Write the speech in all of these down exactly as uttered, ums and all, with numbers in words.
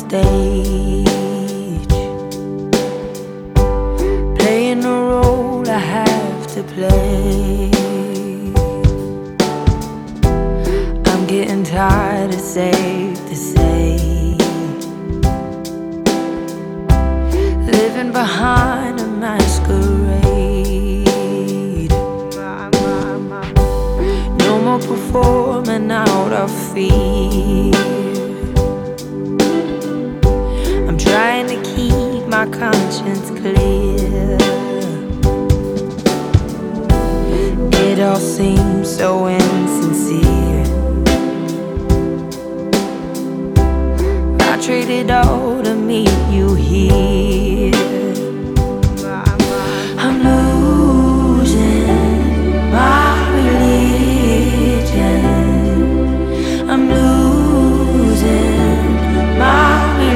stage, playing the role I have to play. I'm getting tired, it's safe to say, living behind a masquerade. No more performing out of fear. I'm trying to keep my conscience clear. It all seems so insincere. I traded all to meet you here. I'm losing my religion. I'm losing my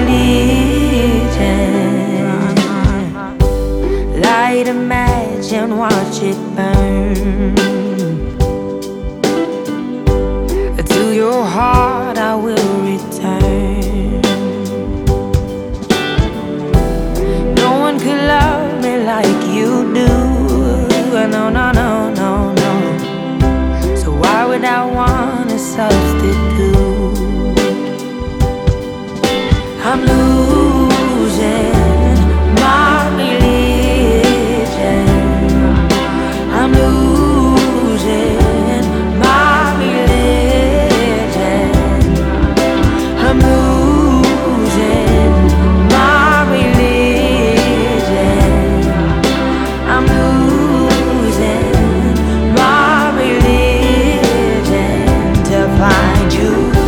religion. Light a match and watch it burn. To your heart I will return. No one could love me like you do. No, no, no, no, no. So why would I want a substitute? I'm losing my religion. I'm losing my religion. I'm losing my religion. I'm losing my religion to find you.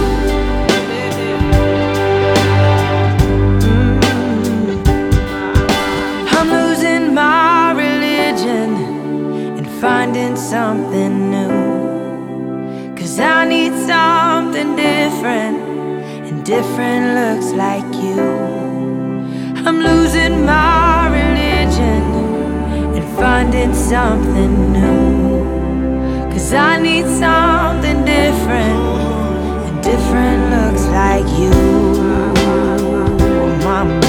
Finding something new, 'cause I need something different, and different looks like you. I'm losing my religion and finding something new, 'cause I need something different, and different looks like you. Mama.